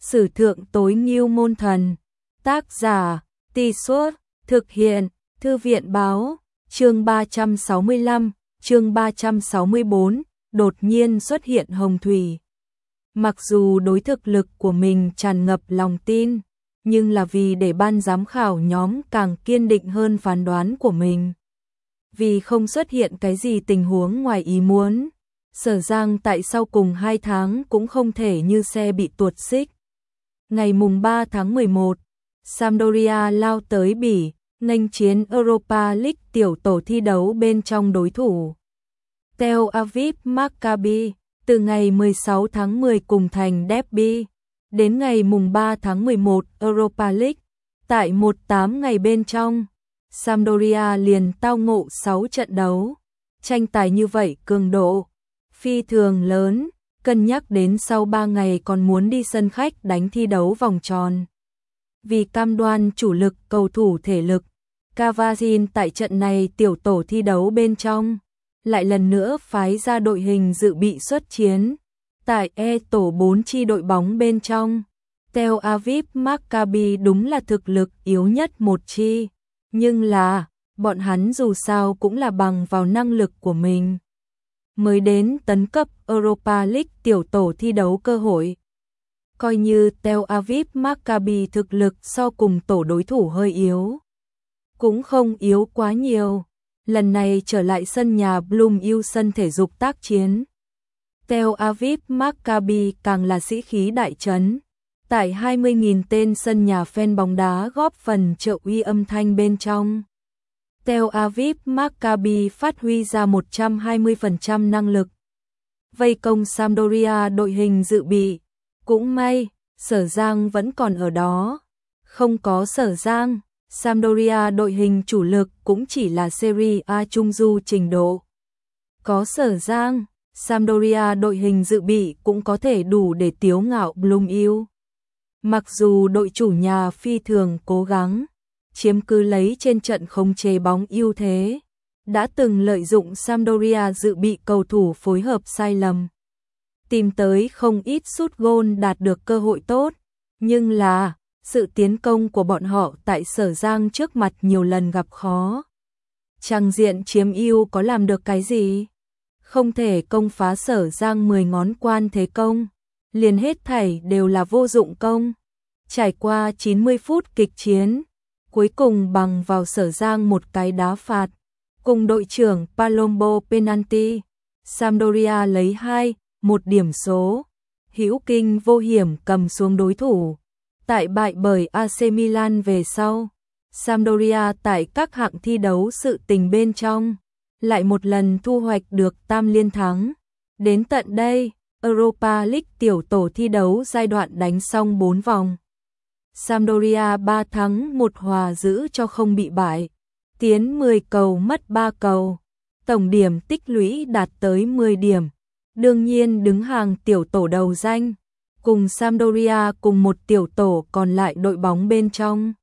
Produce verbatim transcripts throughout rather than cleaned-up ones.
Sử thượng tối ngưu môn thần. Tác giả, Tì Suốt, thực hiện, Thư viện báo, chương ba trăm sáu mươi lăm, chương ba trăm sáu mươi bốn, đột nhiên xuất hiện hồng thủy. Mặc dù đối thực lực của mình tràn ngập lòng tin, nhưng là vì để ban giám khảo nhóm càng kiên định hơn phán đoán của mình. Vì không xuất hiện cái gì tình huống ngoài ý muốn, Sở Giang tại sau cùng hai tháng cũng không thể như xe bị tuột xích. Ngày mùng ba tháng mười một, Sampdoria lao tới Bỉ, nghênh chiến Europa League tiểu tổ thi đấu bên trong đối thủ Tel Aviv Maccabi, từ ngày mười sáu tháng mười cùng thành derby, đến ngày mùng ba tháng mười một Europa League, tại mười tám ngày bên trong, Sampdoria liền tao ngộ sáu trận đấu, tranh tài như vậy cường độ phi thường lớn, cân nhắc đến sau ba ngày còn muốn đi sân khách đánh thi đấu vòng tròn. Vì cam đoan chủ lực cầu thủ thể lực, Cavazin tại trận này tiểu tổ thi đấu bên trong, lại lần nữa phái ra đội hình dự bị xuất chiến. Tại E tổ bốn chi đội bóng bên trong, Tel Aviv Maccabi đúng là thực lực yếu nhất một chi, nhưng là, bọn hắn dù sao cũng là bằng vào năng lực của mình mới đến tấn cấp Europa League tiểu tổ thi đấu cơ hội. Coi như Tel Aviv Maccabi thực lực so cùng tổ đối thủ hơi yếu, cũng không yếu quá nhiều. Lần này trở lại sân nhà Bloom U sân thể dục tác chiến, Tel Aviv Maccabi càng là sĩ khí đại trấn. Tại hai mươi nghìn tên sân nhà fan bóng đá góp phần trợ uy âm thanh bên trong, Tel Aviv Maccabi phát huy ra một trăm hai mươi phần trăm năng lực vây công Sampdoria đội hình dự bị. Cũng may, Sở Giang vẫn còn ở đó. Không có Sở Giang, Sampdoria đội hình chủ lực cũng chỉ là Serie A trung du trình độ. Có Sở Giang, Sampdoria đội hình dự bị cũng có thể đủ để tiếu ngạo Bloom U. Mặc dù đội chủ nhà phi thường cố gắng chiếm cứ lấy trên trận khống chế bóng ưu thế, đã từng lợi dụng Sampdoria dự bị cầu thủ phối hợp sai lầm, tìm tới không ít sút gôn đạt được cơ hội tốt, nhưng là sự tiến công của bọn họ tại Sở Giang trước mặt nhiều lần gặp khó. Trang diện chiếm ưu có làm được cái gì? Không thể công phá Sở Giang mười ngón quan thế công, liền hết thảy đều là vô dụng công. Trải qua chín mươi phút kịch chiến, cuối cùng bằng vào Sở Giang một cái đá phạt, cùng đội trưởng Palombo penalty, Sampdoria lấy hai một điểm số, hữu kinh vô hiểm cầm xuống đối thủ. Tại bại bởi a xê Milan về sau, Sampdoria tại các hạng thi đấu sự tình bên trong, lại một lần thu hoạch được tam liên thắng. Đến tận đây, Europa League tiểu tổ thi đấu giai đoạn đánh xong bốn vòng. Sampdoria ba thắng một hòa giữ cho không bị bại, tiến mười cầu mất ba cầu, tổng điểm tích lũy đạt tới mười điểm, đương nhiên đứng hàng tiểu tổ đầu danh, cùng Sampdoria cùng một tiểu tổ còn lại đội bóng bên trong.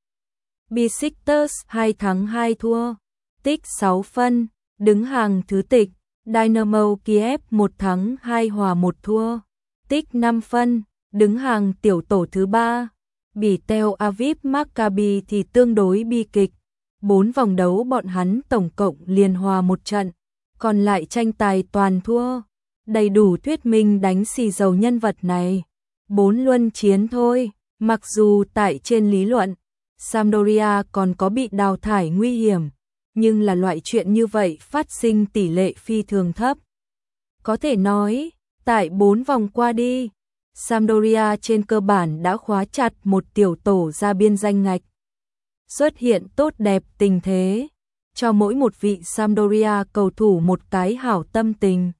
Besiktas hai thắng hai thua, tích sáu phân, đứng hàng thứ tịch. Dynamo Kiev một thắng hai hòa một thua, tích năm phân, đứng hàng tiểu tổ thứ ba. Bỉ Tel Aviv Maccabi thì tương đối bi kịch, bốn vòng đấu bọn hắn tổng cộng liền hòa một trận, còn lại tranh tài toàn thua, đầy đủ thuyết minh đánh xì dầu nhân vật này. Bốn luân chiến thôi, mặc dù tại trên lý luận, Sampdoria còn có bị đào thải nguy hiểm, nhưng là loại chuyện như vậy phát sinh tỷ lệ phi thường thấp. Có thể nói, tại bốn vòng qua đi, Sampdoria trên cơ bản đã khóa chặt một tiểu tổ ra biên danh ngạch. Xuất hiện tốt đẹp tình thế, cho mỗi một vị Sampdoria cầu thủ một cái hảo tâm tình.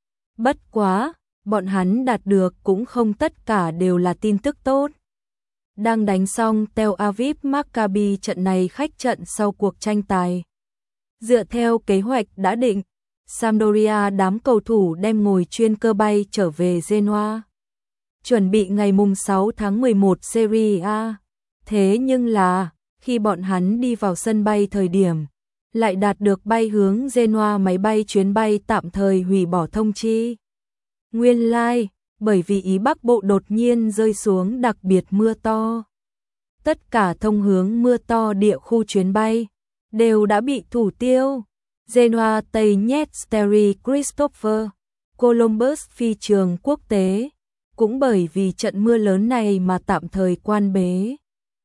Bất quá, bọn hắn đạt được cũng không tất cả đều là tin tức tốt. Đang đánh xong Tel Aviv Maccabi trận này khách trận sau cuộc tranh tài. Dựa theo kế hoạch đã định, Sampdoria đám cầu thủ đem ngồi chuyên cơ bay trở về Genoa, chuẩn bị ngày mùng sáu tháng mười một Serie A. Thế nhưng là, khi bọn hắn đi vào sân bay thời điểm, lại đạt được bay hướng Genoa máy bay chuyến bay tạm thời hủy bỏ thông chi. Nguyên lai, like, bởi vì Ý Bắc Bộ đột nhiên rơi xuống đặc biệt mưa to. Tất cả thông hướng mưa to địa khu chuyến bay đều đã bị thủ tiêu. Genoa Tây nhét Steri Christopher Columbus phi trường quốc tế, cũng bởi vì trận mưa lớn này mà tạm thời quan bế.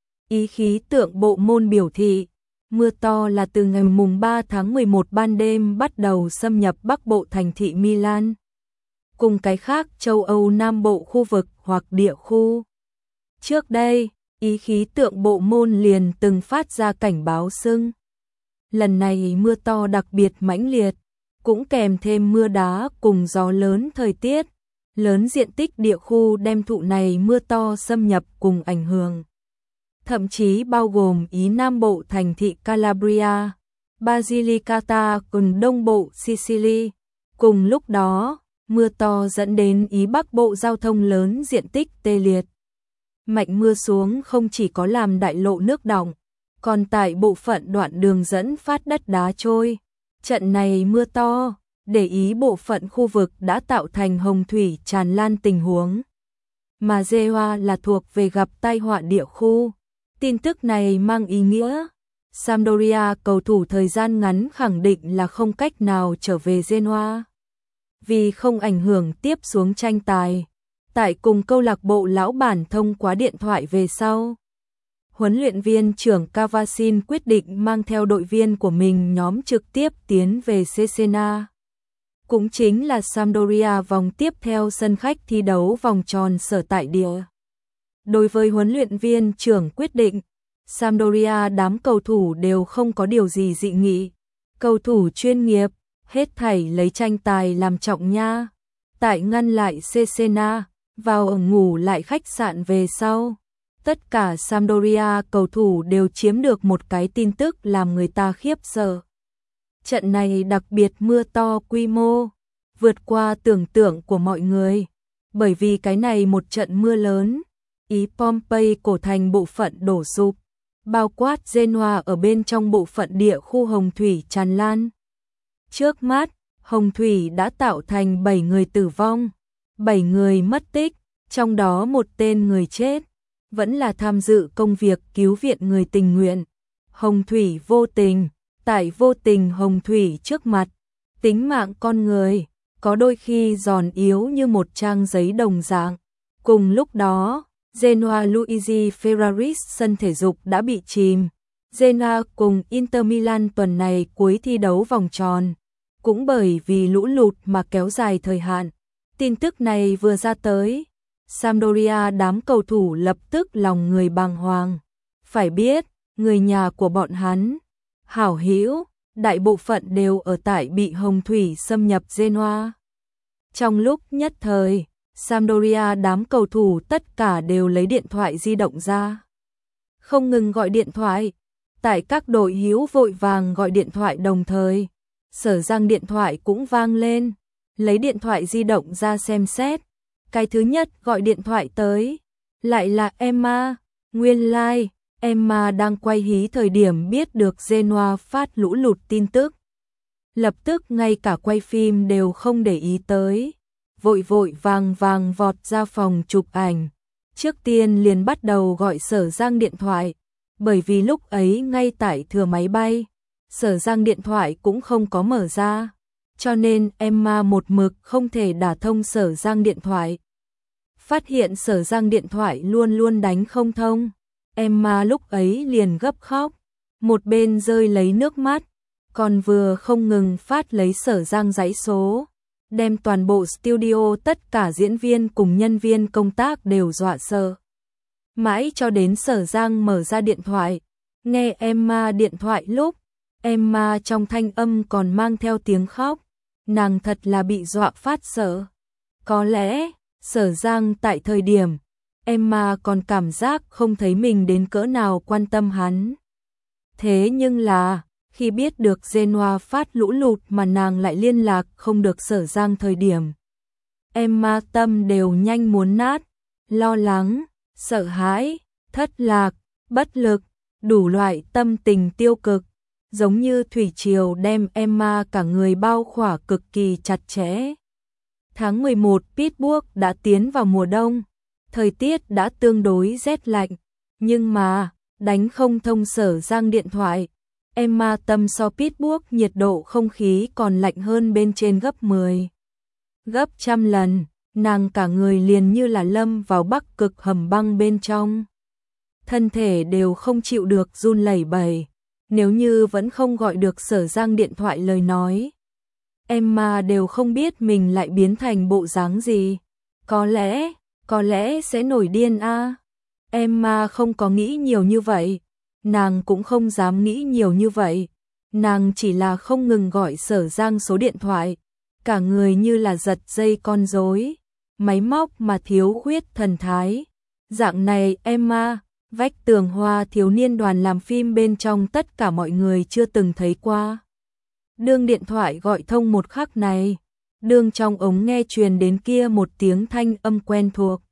Ý khí tượng bộ môn biểu thị, mưa to là từ ngày mùng ba tháng mười một ban đêm bắt đầu xâm nhập Bắc Bộ thành thị Milan, cùng cái khác châu Âu Nam Bộ khu vực hoặc địa khu. Trước đây, Ý khí tượng bộ môn liền từng phát ra cảnh báo sưng. Lần này mưa to đặc biệt mãnh liệt, cũng kèm thêm mưa đá cùng gió lớn thời tiết, lớn diện tích địa khu đem thụ này mưa to xâm nhập cùng ảnh hưởng. Thậm chí bao gồm Ý Nam Bộ thành thị Calabria, Basilicata cùng Đông Bộ Sicily. Cùng lúc đó, mưa to dẫn đến Ý Bắc Bộ giao thông lớn diện tích tê liệt. Mạnh mưa xuống không chỉ có làm đại lộ nước đọng, còn tại bộ phận đoạn đường dẫn phát đất đá trôi. Trận này mưa to, để ý bộ phận khu vực đã tạo thành hồng thủy tràn lan tình huống. Mà Genoa là thuộc về gặp tai họa địa khu. Tin tức này mang ý nghĩa Sampdoria cầu thủ thời gian ngắn khẳng định là không cách nào trở về Genoa. Vì không ảnh hưởng tiếp xuống tranh tài, tại cùng câu lạc bộ lão bản thông qua điện thoại về sau, huấn luyện viên trưởng Cavasin quyết định mang theo đội viên của mình nhóm trực tiếp tiến về Cesena. Cũng chính là Sampdoria vòng tiếp theo sân khách thi đấu vòng tròn sở tại địa. Đối với huấn luyện viên trưởng quyết định, Sampdoria đám cầu thủ đều không có điều gì dị nghị. Cầu thủ chuyên nghiệp, hết thảy lấy tranh tài làm trọng nha. Tại ngăn lại Cesena, vào ở ngủ lại khách sạn về sau. Tất cả Sampdoria cầu thủ đều chiếm được một cái tin tức làm người ta khiếp sợ. Trận này đặc biệt mưa to quy mô, vượt qua tưởng tượng của mọi người. Bởi vì cái này một trận mưa lớn, Ý Pompey cổ thành bộ phận đổ sụp, bao quát Genoa ở bên trong bộ phận địa khu hồng thủy tràn lan. Trước mắt, hồng thủy đã tạo thành bảy người tử vong, bảy người mất tích, trong đó một tên người chết vẫn là tham dự công việc cứu viện người tình nguyện. Hồng thủy vô tình, tại vô tình hồng thủy trước mặt, tính mạng con người có đôi khi giòn yếu như một trang giấy đồng dạng. Cùng lúc đó, Genoa Luigi Ferraris sân thể dục đã bị chìm. Genoa cùng Inter Milan tuần này cuối thi đấu vòng tròn, cũng bởi vì lũ lụt mà kéo dài thời hạn. Tin tức này vừa ra tới, Sampdoria đám cầu thủ lập tức lòng người bàng hoàng. Phải biết, người nhà của bọn hắn, hảo hữu, đại bộ phận đều ở tại bị hồng thủy xâm nhập Genoa. Trong lúc nhất thời, Sampdoria đám cầu thủ tất cả đều lấy điện thoại di động ra, không ngừng gọi điện thoại. Tại các đội hữu vội vàng gọi điện thoại đồng thời, Sở Giang điện thoại cũng vang lên, lấy điện thoại di động ra xem xét. Cái thứ nhất gọi điện thoại tới, lại là Emma. Nguyên lai, like, Emma đang quay hí thời điểm biết được Genoa phát lũ lụt tin tức. Lập tức ngay cả quay phim đều không để ý tới, vội vội vàng vàng vọt ra phòng chụp ảnh. Trước tiên liền bắt đầu gọi Sở Giang điện thoại, bởi vì lúc ấy ngay tại thừa máy bay, Sở Giang điện thoại cũng không có mở ra, cho nên Emma một mực không thể đả thông Sở Giang điện thoại. Phát hiện Sở Giang điện thoại luôn luôn đánh không thông, Emma lúc ấy liền gấp khóc, một bên rơi lấy nước mắt, còn vừa không ngừng phát lấy Sở Giang dãy số, đem toàn bộ studio tất cả diễn viên cùng nhân viên công tác đều dọa sợ. Mãi cho đến Sở Giang mở ra điện thoại, nghe Emma điện thoại lúc, Emma trong thanh âm còn mang theo tiếng khóc, nàng thật là bị dọa phát sợ. Có lẽ, Sở Giang tại thời điểm, Emma còn cảm giác không thấy mình đến cỡ nào quan tâm hắn. Thế nhưng là, khi biết được Genoa phát lũ lụt mà nàng lại liên lạc không được Sở Giang thời điểm, Emma tâm đều nhanh muốn nát, lo lắng, sợ hãi, thất lạc, bất lực, đủ loại tâm tình tiêu cực, giống như thủy triều đem Emma cả người bao khỏa cực kỳ chặt chẽ. Tháng mười một Pittsburgh đã tiến vào mùa đông, thời tiết đã tương đối rét lạnh, nhưng mà, đánh không thông Sở Giang điện thoại. Emma tâm so Pittsburgh nhiệt độ không khí còn lạnh hơn bên trên gấp mười, gấp trăm lần, nàng cả người liền như là lâm vào bắc cực hầm băng bên trong. Thân thể đều không chịu được run lẩy bẩy, nếu như vẫn không gọi được Sở Giang điện thoại lời nói. Emma đều không biết mình lại biến thành bộ dáng gì. Có lẽ, có lẽ sẽ nổi điên a. À. Emma không có nghĩ nhiều như vậy, nàng cũng không dám nghĩ nhiều như vậy. Nàng chỉ là không ngừng gọi Sở Giang số điện thoại, cả người như là giật dây con rối, máy móc mà thiếu khuyết thần thái. Dạng này Emma, vách tường hoa thiếu niên đoàn làm phim bên trong tất cả mọi người chưa từng thấy qua. Đương điện thoại gọi thông một khắc này, đương trong ống nghe truyền đến kia một tiếng thanh âm quen thuộc.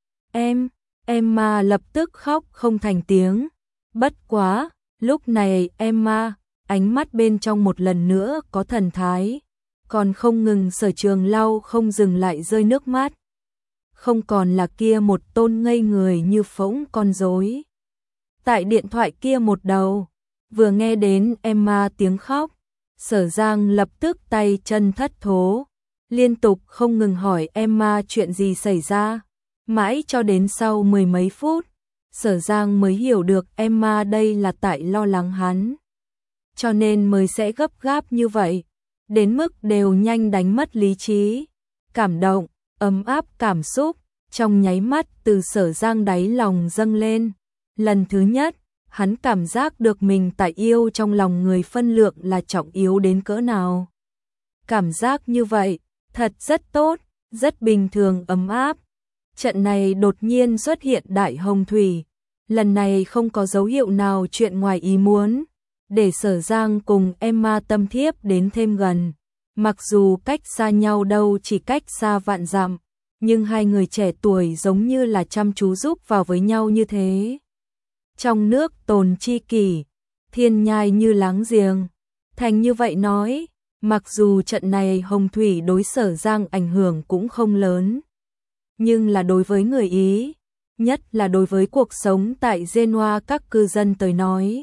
Em, Emma lập tức khóc không thành tiếng. Bất quá, lúc này Emma, ánh mắt bên trong một lần nữa có thần thái, còn không ngừng Sở Trường lau không dừng lại rơi nước mắt. Không còn là kia một tôn ngây người như phỗng con rối. Tại điện thoại kia một đầu, vừa nghe đến Emma tiếng khóc, Sở Giang lập tức tay chân thất thố, liên tục không ngừng hỏi Emma chuyện gì xảy ra. Mãi cho đến sau mười mấy phút, Sở Giang mới hiểu được Emma đây là tại lo lắng hắn, cho nên mới sẽ gấp gáp như vậy, đến mức đều nhanh đánh mất lý trí. Cảm động, ấm áp cảm xúc, trong nháy mắt từ Sở Giang đáy lòng dâng lên. Lần thứ nhất, hắn cảm giác được mình tại yêu trong lòng người phân lượng là trọng yếu đến cỡ nào. Cảm giác như vậy, thật rất tốt, rất bình thường ấm áp. Trận này đột nhiên xuất hiện đại hồng thủy, lần này không có dấu hiệu nào chuyện ngoài ý muốn, để Sở Giang cùng Emma tâm thiếp đến thêm gần. Mặc dù cách xa nhau đâu chỉ cách xa vạn dặm, nhưng hai người trẻ tuổi giống như là chăm chú giúp vào với nhau như thế. Trong nước tồn chi kỷ, thiên nhai như láng giềng. Thành như vậy nói, mặc dù trận này hồng thủy đối Sở Giang ảnh hưởng cũng không lớn, nhưng là đối với người Ý, nhất là đối với cuộc sống tại Genoa các cư dân tới nói,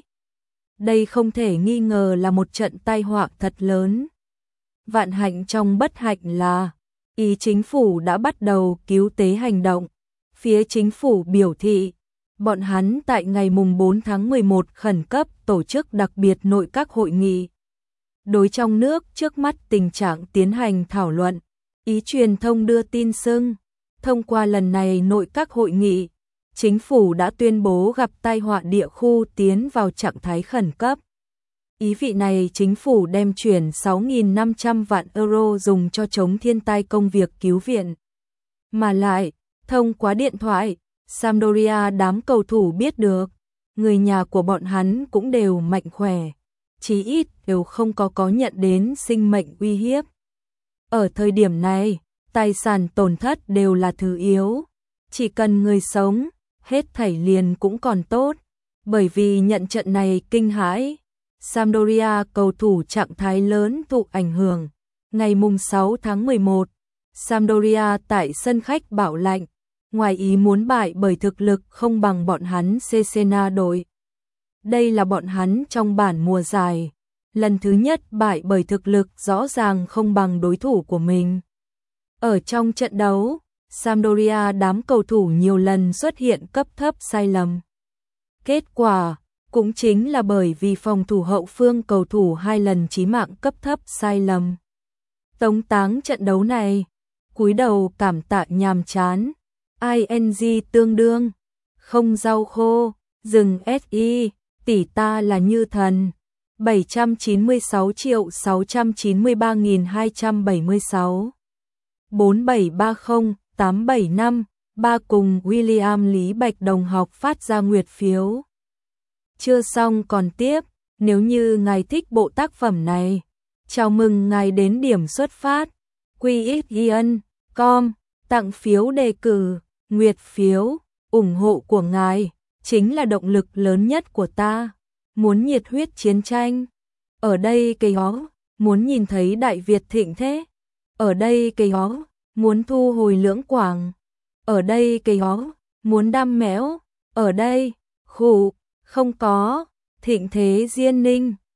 đây không thể nghi ngờ là một trận tai họa thật lớn. Vạn hạnh trong bất hạnh là, Ý chính phủ đã bắt đầu cứu tế hành động. Phía chính phủ biểu thị, bọn hắn tại ngày mùng bốn tháng mười một khẩn cấp tổ chức đặc biệt nội các hội nghị. Đối trong nước trước mắt tình trạng tiến hành thảo luận, Ý truyền thông đưa tin xưng, thông qua lần này nội các hội nghị, chính phủ đã tuyên bố gặp tai họa địa khu tiến vào trạng thái khẩn cấp. Ý vị này chính phủ đem chuyển sáu nghìn năm trăm vạn euro dùng cho chống thiên tai công việc cứu viện. Mà lại, thông qua điện thoại, Sampdoria đám cầu thủ biết được, người nhà của bọn hắn cũng đều mạnh khỏe, chí ít đều không có có nhận đến sinh mệnh uy hiếp. Ở thời điểm này, tài sản tổn thất đều là thứ yếu, chỉ cần người sống, hết thảy liền cũng còn tốt, bởi vì nhận trận này kinh hãi. Sampdoria cầu thủ trạng thái lớn thụ ảnh hưởng. Ngày mùng sáu tháng mười một, Sampdoria tại sân khách Bảo Lạnh, ngoài ý muốn bại bởi thực lực không bằng bọn hắn Cesena đội. Đây là bọn hắn trong bản mùa giải, lần thứ nhất bại bởi thực lực rõ ràng không bằng đối thủ của mình. Ở trong trận đấu, Sampdoria đám cầu thủ nhiều lần xuất hiện cấp thấp sai lầm. Kết quả cũng chính là bởi vì phòng thủ hậu phương cầu thủ hai lần chí mạng cấp thấp sai lầm. Tống táng trận đấu này, cúi đầu cảm tạ nhàm chán, ing tương đương, không rau khô, rừng si, tỷ ta là như thần, bảy trăm chín mươi sáu triệu sáu trăm chín mươi ba nghìn hai trăm bảy mươi sáu, bốn bảy ba không, tám bảy năm, ba cùng William Lý Bạch đồng học phát ra nguyệt phiếu. Chưa xong còn tiếp, nếu như ngài thích bộ tác phẩm này, chào mừng ngài đến điểm xuất phát, quy ích chấm com, tặng phiếu đề cử, nguyệt phiếu, ủng hộ của ngài, chính là động lực lớn nhất của ta, muốn nhiệt huyết chiến tranh. Ở đây cây ó, muốn nhìn thấy Đại Việt thịnh thế, ở đây cây ó, muốn thu hồi lưỡng quảng. Ở đây cây ó, muốn đam méo, ở đây, khụ, không có, thịnh thế Diên Ninh.